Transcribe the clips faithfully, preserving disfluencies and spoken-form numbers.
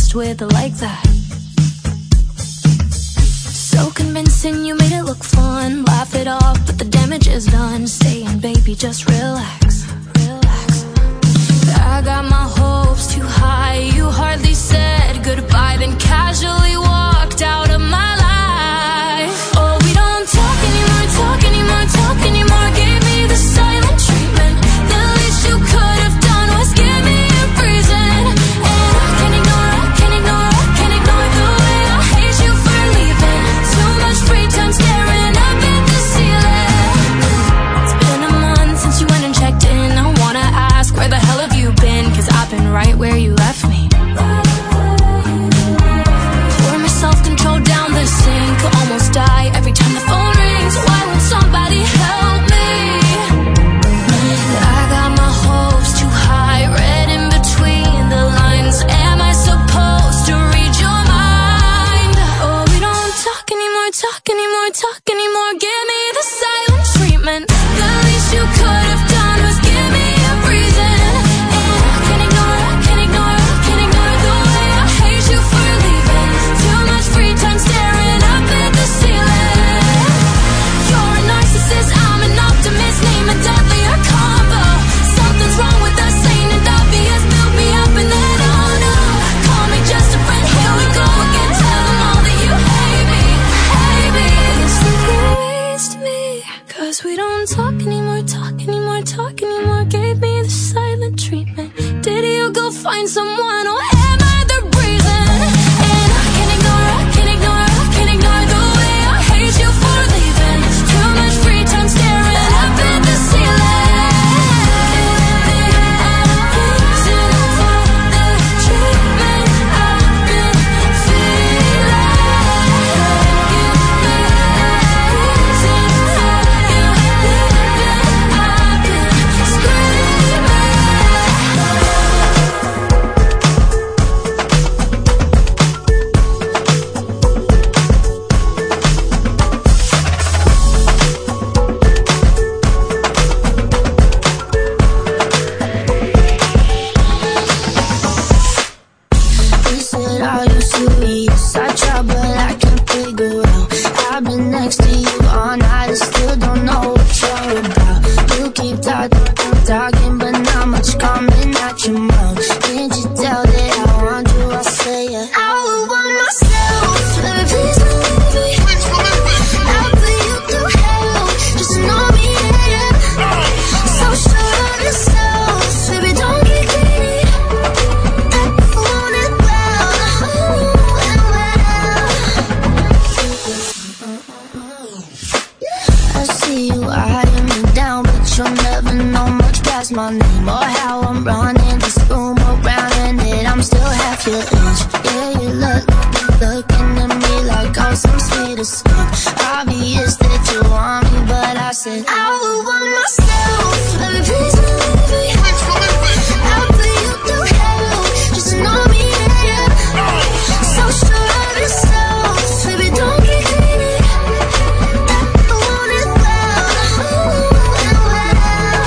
obsessed with it like that. So convincing, you made it look fun. Laugh it off, but the damage is done. Saying, baby, just relax, relax. I got my hopes too high. You hardly said goodbye, then casually walked out of my life. Oh, we don't talk anymore, talk anymore, talk anymore. Gave me the silent treatment. The least you could have done was give me a reason. And I can't ignore, I can't ignore, I can't ignore the way I hate you for leaving. Too much free time staring up at the ceiling. It's been a month since you went and checked in. I wanna ask, where the hell have you been? Cause I've been right where you left me. Pour my self-control down the sink. Almost die every time the phone rings. Why won't somebody help me? I got my hopes too high, read in between the lines. Am I supposed to read your mind? Oh, we don't talk anymore, talk anymore, talk anymore. Give me the silent treatment. The least you could have done was give me a reason. And I can't ignore, I can't ignore, I can't ignore the way I hate you for leaving. Too much free time staring up at the ceiling. You're a narcissist, I'm an optimist. Name a deadlier combo. Something's wrong with us, ain't it obvious? Build me up and then oh no. Call me just a friend, here we go again. Tell them all that you hate me, hate me. It's like you waste me. Cause we don't talk anymore, talk anymore, talk anymore. Gave me the silent treatment. Did you go find someone or am I the reason? And I can't ignore, I can't ignore, I can't ignore the way I hate you for leaving. Too much free time staring up at the ceiling. Reason for the treatment I've been feeling. Reason for you leaving. I've been screaming. He said, are you serious? I tried, but I can't figure out. I've been next to you all night and still don't know what you're about. You keep talking, talking, but not much coming out your mouth. Can't you tell that I want you? I say it. I would want myself, baby, please don't leave me. I'll put you through hell, just to know me, yeah, yeah. So sure of yourself, baby, don't get greedy. I want it well, ooh, and well. I see you eyeing me down, but you'll never know much past my name or how I'm running this room around, and that I'm still half your age. Yeah, you look, looking at me like I'm some sweet escape. Obvious that you want me, but I said I would want myself, baby, please don't leave me. I'll put you through hell, just to know me, yeah, yeah. So sure of yourself, baby, don't get greedy. I want it well, ooh, and well.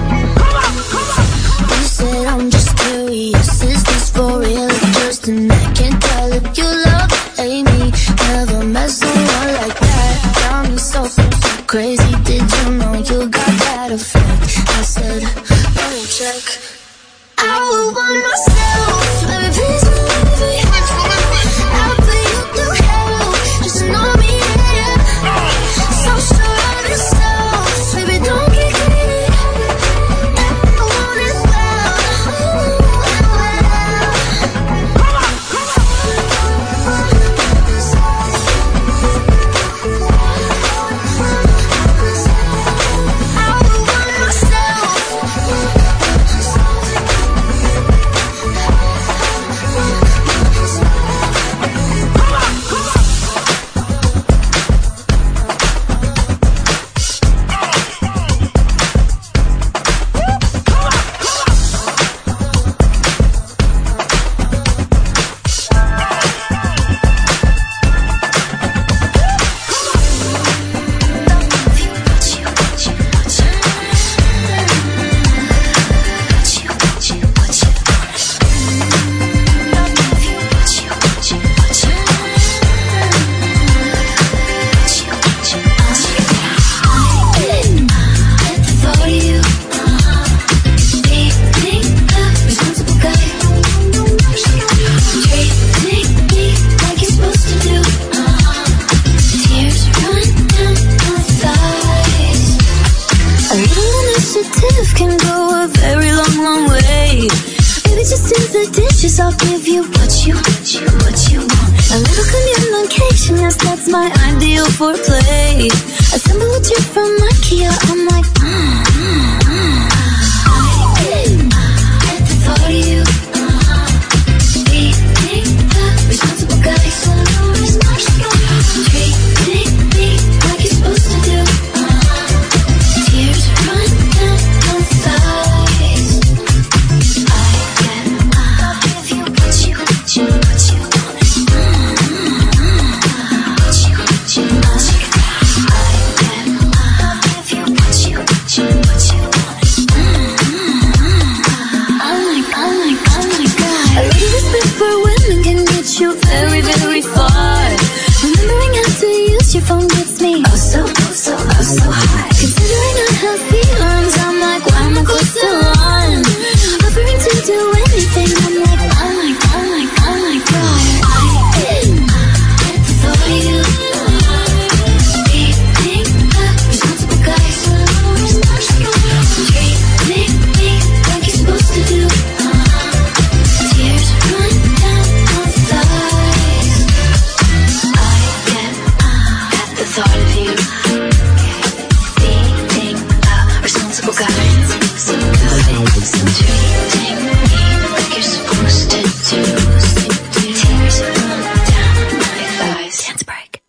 You said I'm just curious, is this for real or just an act? Can't tell if you love or hate me. Never met someone like that. Got me so, so, so crazy. Did you know you got that effect? I said, oh, check. I would want myself, baby, please don't leave me. I'll put you through hell, just to know me, yeah, yeah. So sure of yourself, baby, don't get greedy. I want it well, ooh, and well. I would want myself. wishes, I'll give you what you, what you, what you want. A little communication, yes, that's my ideal for play. Assemble a trip from IKEA, I'm like, mm, mm, mm. I, at the thought of you, uh-huh. Being the responsible guy, so no responsible. Treating me like you're supposed to do, uh-huh. Tears run down my thighs. I get, uh, I'll give you what you, what you, what you want. What you, what you want. I get, uh, I'll give you what you, what you, what you want. I'm like, I'm like, I'm like God. A little respect for women can get you very, very far. Remembering how to use your phone gets me oh so, oh so, oh so high. Considering unhealthy arms, I'm like, why am I close to one? Offering to do anything, I'm like, I'm like, I'm like, I'm like God. I at the thought of you, being the responsible guy, so responsible. Treating me like you're supposed to do, uh-huh. Tears run down my thighs. I get, uh, at the thought of you, being the responsible guy, so treating me like you're supposed to do. Tears run down my thighs. Dance break.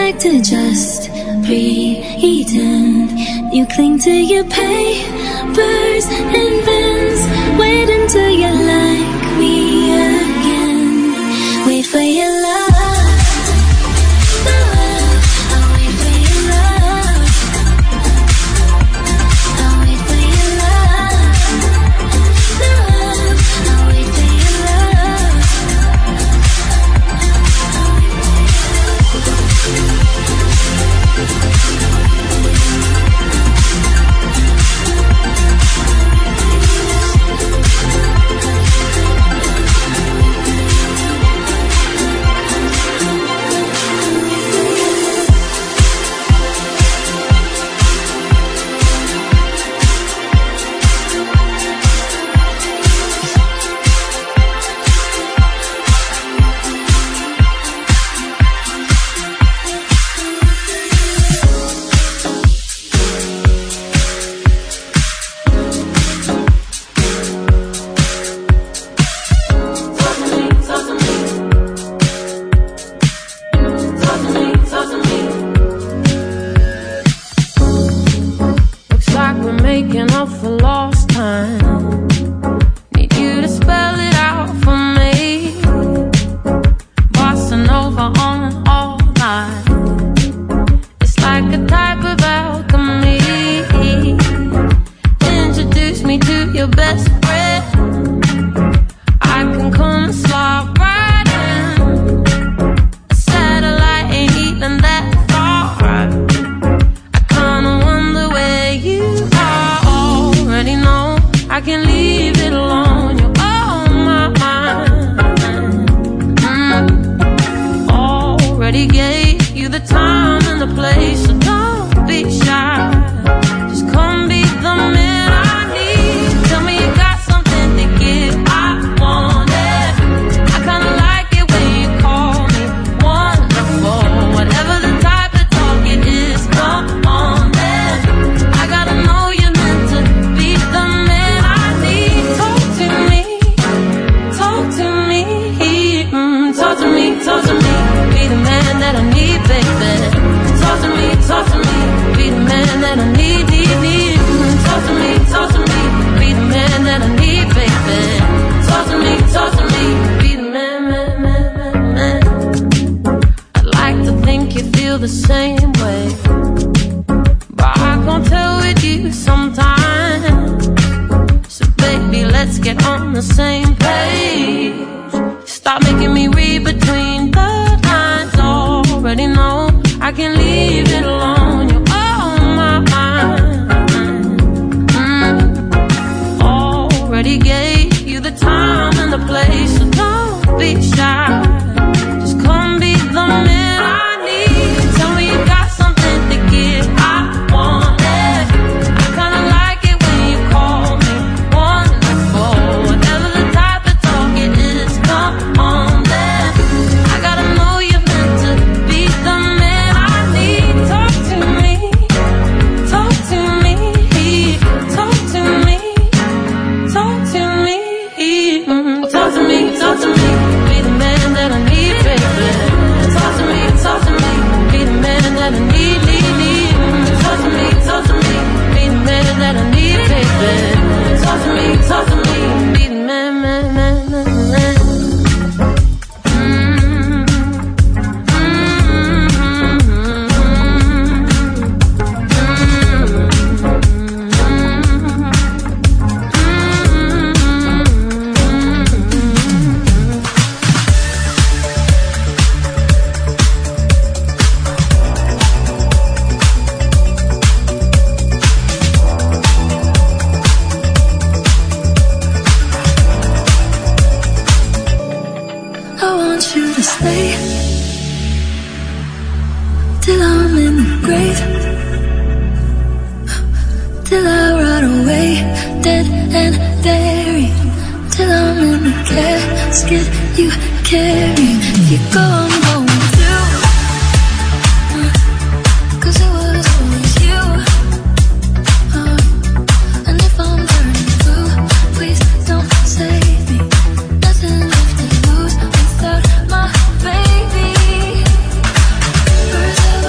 like to just pretend. You cling to your papers and pens. Wait until you like me again. Wait for your love. I'll wait for your love. I'll wait for your love. I'll wait for your love. Birds of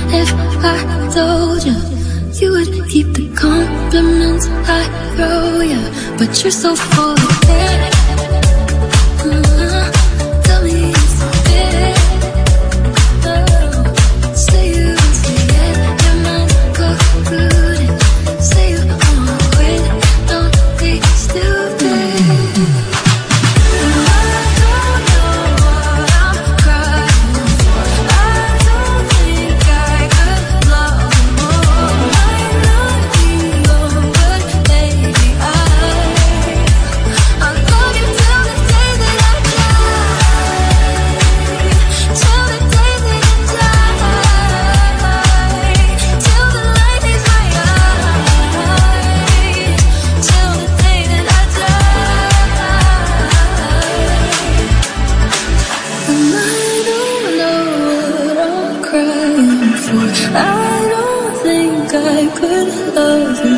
if I told you you would keep the compliments I throw you, but you're so full of it. Uh, tell me it's it. Oh, say you say it, your mind's polluted. Say you wanna quit, don't be stupid. I don't think I could love you